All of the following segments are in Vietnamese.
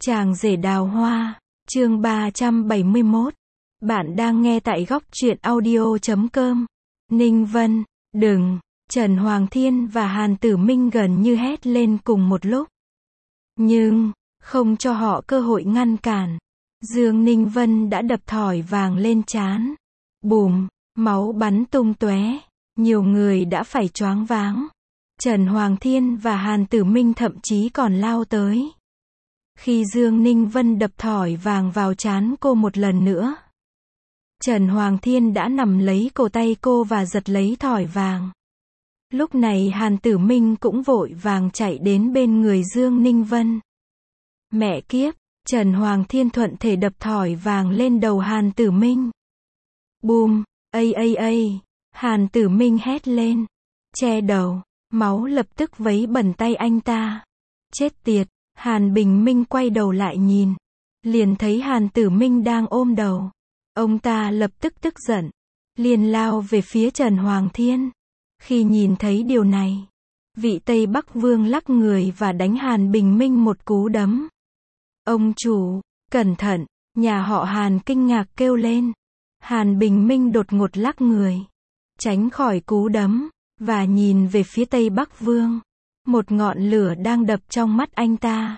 Chàng rể đào hoa, chương 371. Bạn đang nghe tại góc truyện audio.com. Ninh Vân, đừng, Trần Hoàng Thiên và Hàn Tử Minh gần như hét lên cùng một lúc. Nhưng, không cho họ cơ hội ngăn cản. Dương Ninh Vân đã đập thỏi vàng lên trán. Bùm, máu bắn tung tóe. Nhiều người đã phải choáng váng. Trần Hoàng Thiên và Hàn Tử Minh thậm chí còn lao tới. Khi Dương Ninh Vân đập thỏi vàng vào trán cô một lần nữa, Trần Hoàng Thiên đã nắm lấy cổ tay cô và giật lấy thỏi vàng. Lúc này Hàn Tử Minh cũng vội vàng chạy đến bên người Dương Ninh Vân. Mẹ kiếp, Trần Hoàng Thiên thuận thể đập thỏi vàng lên đầu Hàn Tử Minh. Bùm, ây, Hàn Tử Minh hét lên, che đầu, máu lập tức vấy bẩn tay anh ta. Chết tiệt. Hàn Bình Minh quay đầu lại nhìn, liền thấy Hàn Tử Minh đang ôm đầu. Ông ta lập tức tức giận, liền lao về phía Trần Hoàng Thiên. Khi nhìn thấy điều này, vị Tây Bắc Vương lắc người và đánh Hàn Bình Minh một cú đấm. Ông chủ, cẩn thận, nhà họ Hàn kinh ngạc kêu lên. Hàn Bình Minh đột ngột lắc người, tránh khỏi cú đấm, và nhìn về phía Tây Bắc Vương. Một ngọn lửa đang đập trong mắt anh ta.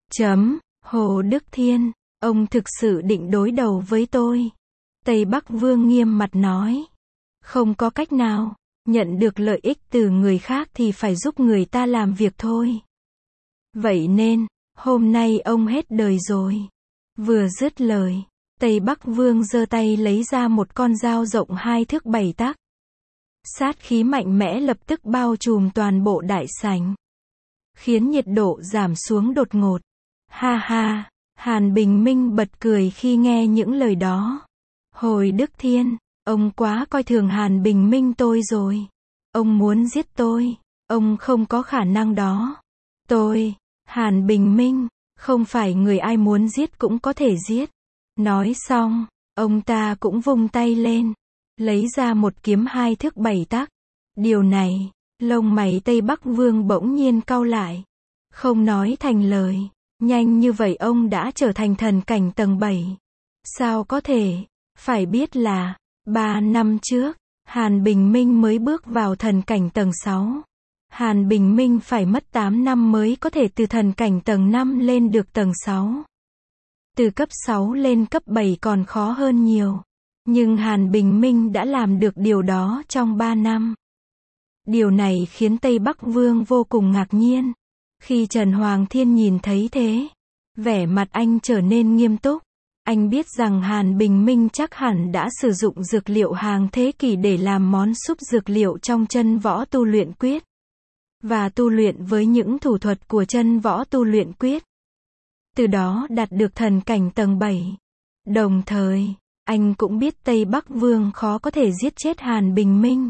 Hồ Đức Thiên, ông thực sự định đối đầu với tôi? Tây Bắc Vương nghiêm mặt nói. Không có cách nào, nhận được lợi ích từ người khác thì phải giúp người ta làm việc thôi. Vậy nên, hôm nay ông hết đời rồi. Vừa dứt lời, Tây Bắc Vương giơ tay lấy ra một con dao rộng 2 thước 7 tấc. Sát khí mạnh mẽ lập tức bao trùm toàn bộ đại sảnh, khiến nhiệt độ giảm xuống đột ngột. Ha ha, Hàn Bình Minh bật cười khi nghe những lời đó. Hồi Đức Thiên, ông quá coi thường Hàn Bình Minh tôi rồi. Ông muốn giết tôi, ông không có khả năng đó. Tôi, Hàn Bình Minh, không phải người ai muốn giết cũng có thể giết. Nói xong, ông ta cũng vung tay lên, lấy ra một kiếm 2 thước 7 tấc. Điều này, lông mày Tây Bắc Vương bỗng nhiên cau lại. Không nói thành lời, nhanh như vậy ông đã trở thành thần cảnh tầng 7. Sao có thể? Phải biết là, 3 năm trước, Hàn Bình Minh mới bước vào thần cảnh tầng 6. Hàn Bình Minh phải mất 8 năm mới có thể từ thần cảnh tầng 5 lên được tầng 6. Từ cấp 6 lên cấp 7 còn khó hơn nhiều. Nhưng Hàn Bình Minh đã làm được điều đó trong 3 năm. Điều này khiến Tây Bắc Vương vô cùng ngạc nhiên. Khi Trần Hoàng Thiên nhìn thấy thế, vẻ mặt anh trở nên nghiêm túc. Anh biết rằng Hàn Bình Minh chắc hẳn đã sử dụng dược liệu hàng thế kỷ để làm món súp dược liệu trong chân võ tu luyện quyết, và tu luyện với những thủ thuật của chân võ tu luyện quyết. Từ đó đạt được thần cảnh tầng 7. Đồng thời, anh cũng biết Tây Bắc Vương khó có thể giết chết Hàn Bình Minh.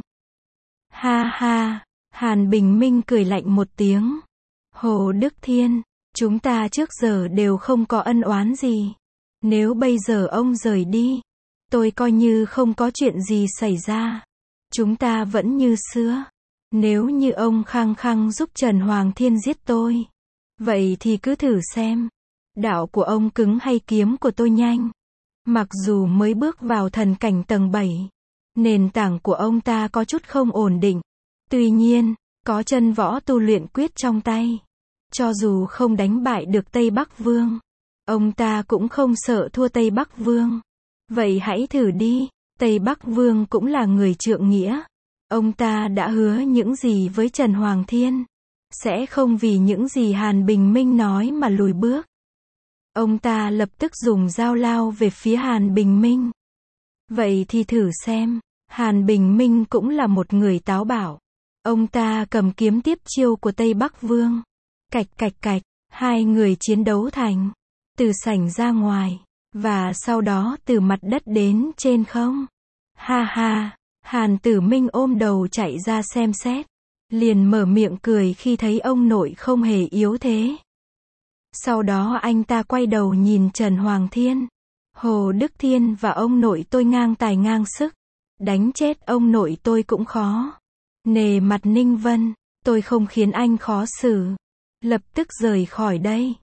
Ha ha, Hàn Bình Minh cười lạnh một tiếng. Hồ Đức Thiên, chúng ta trước giờ đều không có ân oán gì. Nếu bây giờ ông rời đi, tôi coi như không có chuyện gì xảy ra. Chúng ta vẫn như xưa. Nếu như ông khăng khăng giúp Trần Hoàng Thiên giết tôi, vậy thì cứ thử xem. Đạo của ông cứng hay kiếm của tôi nhanh. Mặc dù mới bước vào thần cảnh tầng 7, nền tảng của ông ta có chút không ổn định. Tuy nhiên, có chân võ tu luyện quyết trong tay. Cho dù không đánh bại được Tây Bắc Vương, ông ta cũng không sợ thua Tây Bắc Vương. Vậy hãy thử đi, Tây Bắc Vương cũng là người trượng nghĩa. Ông ta đã hứa những gì với Trần Hoàng Thiên, sẽ không vì những gì Hàn Bình Minh nói mà lùi bước. Ông ta lập tức dùng dao lao về phía Hàn Bình Minh. Vậy thì thử xem, Hàn Bình Minh cũng là một người táo bạo. Ông ta cầm kiếm tiếp chiêu của Tây Bắc Vương. Cạch cạch cạch, hai người chiến đấu thành, từ sảnh ra ngoài, và sau đó từ mặt đất đến trên không. Ha ha, Hàn Tử Minh ôm đầu chạy ra xem xét, liền mở miệng cười khi thấy ông nội không hề yếu thế. Sau đó anh ta quay đầu nhìn Trần Hoàng Thiên. Hồ Đức Thiên và ông nội tôi ngang tài ngang sức. Đánh chết ông nội tôi cũng khó. Nề mặt Ninh Vân, tôi không khiến anh khó xử. Lập tức rời khỏi đây.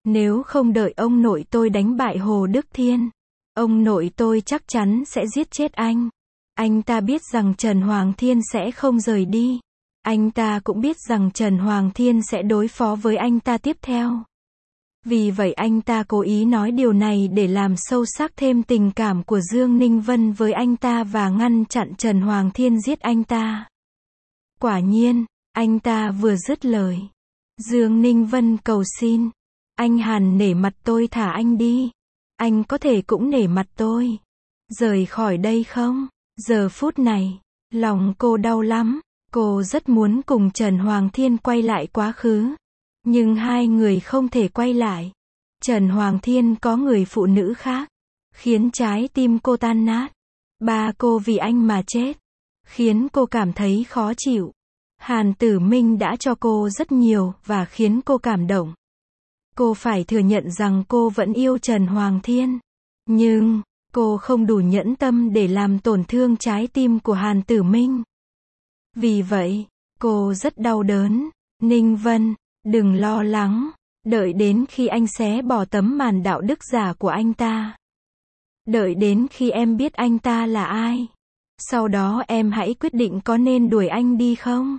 Nếu không đợi ông nội tôi đánh bại Hồ Đức Thiên, ông nội tôi chắc chắn sẽ giết chết anh. Anh ta biết rằng Trần Hoàng Thiên sẽ không rời đi. Anh ta cũng biết rằng Trần Hoàng Thiên sẽ đối phó với anh ta tiếp theo. Vì vậy anh ta cố ý nói điều này để làm sâu sắc thêm tình cảm của Dương Ninh Vân với anh ta và ngăn chặn Trần Hoàng Thiên giết anh ta. Quả nhiên, anh ta vừa dứt lời, Dương Ninh Vân cầu xin, anh Hàn nể mặt tôi thả anh đi. Anh có thể cũng nể mặt tôi rời khỏi đây không? Giờ phút này, lòng cô đau lắm. Cô rất muốn cùng Trần Hoàng Thiên quay lại quá khứ. Nhưng hai người không thể quay lại. Trần Hoàng Thiên có người phụ nữ khác, khiến trái tim cô tan nát. Ba cô vì anh mà chết, khiến cô cảm thấy khó chịu. Hàn Tử Minh đã cho cô rất nhiều và khiến cô cảm động. Cô phải thừa nhận rằng cô vẫn yêu Trần Hoàng Thiên. Nhưng, cô không đủ nhẫn tâm để làm tổn thương trái tim của Hàn Tử Minh. Vì vậy, cô rất đau đớn. Ninh Vân, đừng lo lắng. Đợi đến khi anh xé bỏ tấm màn đạo đức giả của anh ta. Đợi đến khi em biết anh ta là ai. Sau đó em hãy quyết định có nên đuổi anh đi không?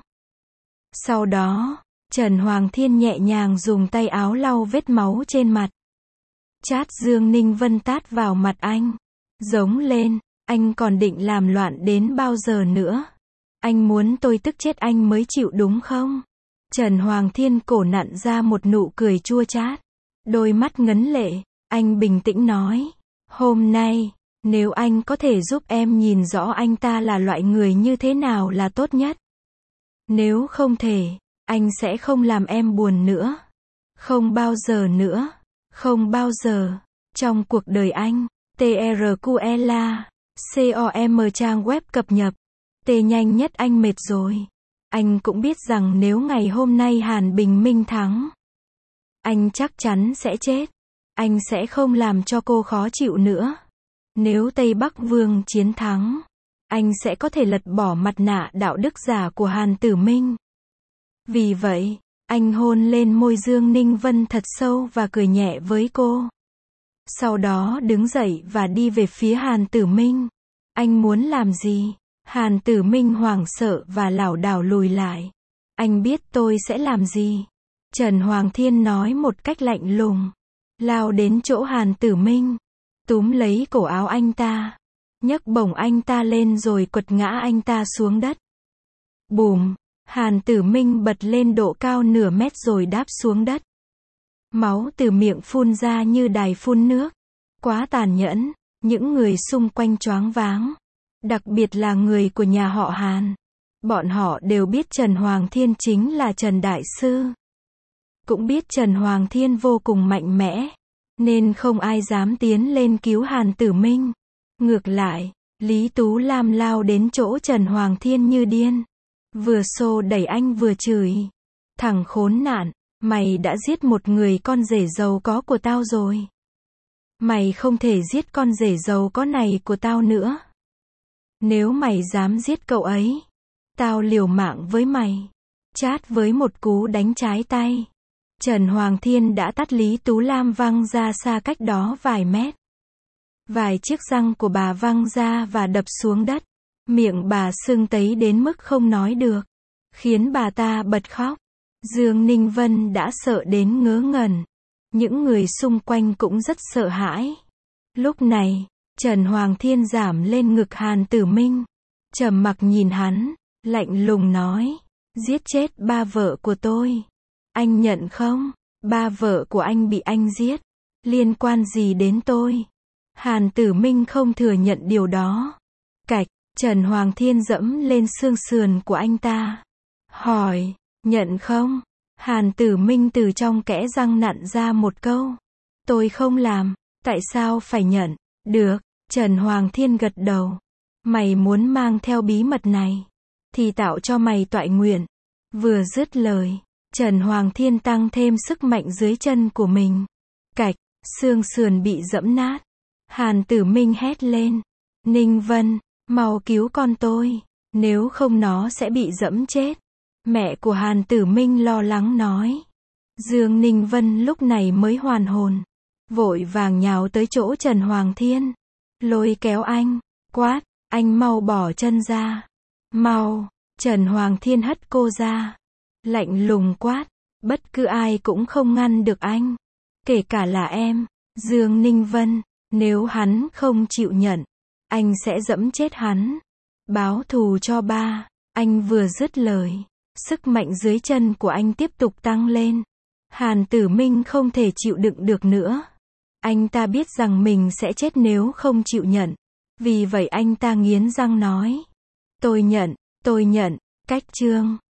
Sau đó, Trần Hoàng Thiên nhẹ nhàng dùng tay áo lau vết máu trên mặt. Chát Dương Ninh Vân tát vào mặt anh. Giống lên, anh còn định làm loạn đến bao giờ nữa? Anh muốn tôi tức chết anh mới chịu đúng không? Trần Hoàng Thiên cổ nặn ra một nụ cười chua chát. Đôi mắt ngấn lệ, anh bình tĩnh nói. Hôm nay, nếu anh có thể giúp em nhìn rõ anh ta là loại người như thế nào là tốt nhất. Nếu không thể, anh sẽ không làm em buồn nữa. Không bao giờ nữa. Không bao giờ. Trong cuộc đời anh, TRQLA, COM trang web cập nhật. Tê nhanh nhất anh mệt rồi. Anh cũng biết rằng nếu ngày hôm nay Hàn Bình Minh thắng, anh chắc chắn sẽ chết. Anh sẽ không làm cho cô khó chịu nữa. Nếu Tây Bắc Vương chiến thắng, anh sẽ có thể lật bỏ mặt nạ đạo đức giả của Hàn Tử Minh. Vì vậy, anh hôn lên môi Dương Ninh Vân thật sâu và cười nhẹ với cô. Sau đó đứng dậy và đi về phía Hàn Tử Minh. Anh muốn làm gì? Hàn Tử Minh hoảng sợ và lảo đảo lùi lại. Anh biết tôi sẽ làm gì? Trần Hoàng Thiên nói một cách lạnh lùng. Lao đến chỗ Hàn Tử Minh, túm lấy cổ áo anh ta, nhấc bổng anh ta lên rồi quật ngã anh ta xuống đất. Bùm! Hàn Tử Minh bật lên độ cao nửa mét rồi đáp xuống đất. Máu từ miệng phun ra như đài phun nước. Quá tàn nhẫn, những người xung quanh choáng váng. Đặc biệt là người của nhà họ Hàn. Bọn họ đều biết Trần Hoàng Thiên chính là Trần Đại Sư. Cũng biết Trần Hoàng Thiên vô cùng mạnh mẽ, nên không ai dám tiến lên cứu Hàn Tử Minh. Ngược lại, Lý Tú Lam lao đến chỗ Trần Hoàng Thiên như điên. Vừa xô đẩy anh vừa chửi. Thằng khốn nạn, mày đã giết một người con rể giàu có của tao rồi. Mày không thể giết con rể giàu có này của tao nữa. Nếu mày dám giết cậu ấy, tao liều mạng với mày. Chát với một cú đánh trái tay. Trần Hoàng Thiên đã tát Lý Tú Lam văng ra xa cách đó vài mét. Vài chiếc răng của bà văng ra và đập xuống đất. Miệng bà sưng tấy đến mức không nói được, khiến bà ta bật khóc. Dương Ninh Vân đã sợ đến ngớ ngẩn. Những người xung quanh cũng rất sợ hãi. Lúc này, Trần Hoàng Thiên giảm lên ngực Hàn Tử Minh, trầm mặc nhìn hắn, lạnh lùng nói, giết chết ba vợ của tôi. Anh nhận không? Ba vợ của anh bị anh giết. Liên quan gì đến tôi? Hàn Tử Minh không thừa nhận điều đó. Cạch, Trần Hoàng Thiên dẫm lên xương sườn của anh ta. Hỏi, nhận không? Hàn Tử Minh từ trong kẽ răng nặn ra một câu. Tôi không làm, tại sao phải nhận? Được, Trần Hoàng Thiên gật đầu. Mày muốn mang theo bí mật này, thì tạo cho mày toại nguyện. Vừa dứt lời, Trần Hoàng Thiên tăng thêm sức mạnh dưới chân của mình. Cạch, xương sườn bị giẫm nát. Hàn Tử Minh hét lên. Ninh Vân, mau cứu con tôi, nếu không nó sẽ bị giẫm chết. Mẹ của Hàn Tử Minh lo lắng nói. Dương Ninh Vân lúc này mới hoàn hồn. Vội vàng nhào tới chỗ Trần Hoàng Thiên. Lôi kéo anh. Quát, anh mau bỏ chân ra. Mau. Trần Hoàng Thiên hất cô ra. Lạnh lùng quát. Bất cứ ai cũng không ngăn được anh. Kể cả là em. Dương Ninh Vân. Nếu hắn không chịu nhận, anh sẽ giẫm chết hắn. Báo thù cho ba. Anh vừa dứt lời. Sức mạnh dưới chân của anh tiếp tục tăng lên. Hàn Tử Minh không thể chịu đựng được nữa. Anh ta biết rằng mình sẽ chết nếu không chịu nhận. Vì vậy anh ta nghiến răng nói. Tôi nhận. Cách chương